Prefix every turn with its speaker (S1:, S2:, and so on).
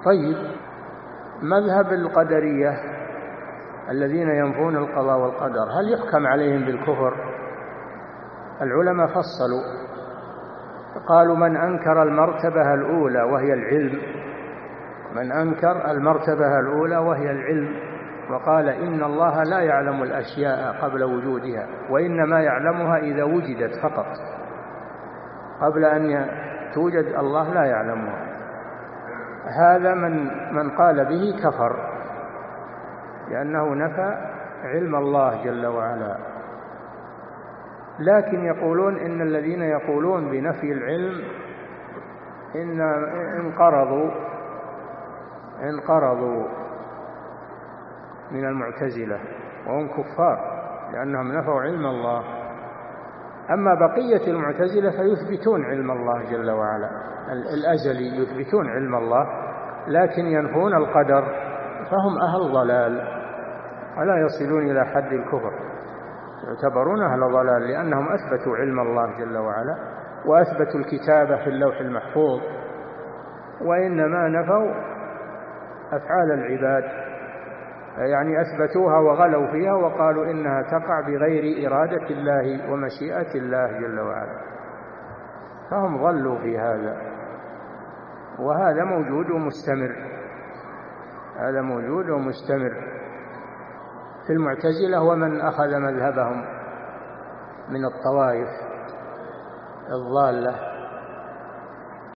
S1: طيب، مذهب القدرية الذين ينفون القضاء والقدر هل يحكم عليهم بالكفر؟ العلماء فصلوا، قالوا من أنكر المرتبة الأولى وهي العلم، من أنكر المرتبة الأولى وهي العلم وقال إن الله لا يعلم الأشياء قبل وجودها وإنما يعلمها إذا وجدت فقط، قبل أن توجد الله لا يعلمها، هذا من قال به كفر، لأنه نفى علم الله جل وعلا. لكن يقولون إن الذين يقولون بنفي العلم إن انقرضوا من المعتزلة وهم كفار لأنهم نفوا علم الله. أما بقية المعتزلة فيثبتون علم الله جل وعلا الأزلي، يثبتون علم الله لكن ينفون القدر، فهم أهل ضلال ولا يصلون إلى حد الكفر، يعتبرون أهل ضلال لأنهم أثبتوا علم الله جل وعلا وأثبتوا الكتابة في اللوح المحفوظ، وإنما نفوا أفعال العباد، يعني أثبتوها وغلوا فيها وقالوا إنها تقع بغير إرادة الله ومشيئة الله جل وعلا، فهم ضلوا في هذا، وهذا موجود ومستمر، هذا موجود ومستمر في المعتزلة ومن أخذ مذهبهم من الطوائف الضالة.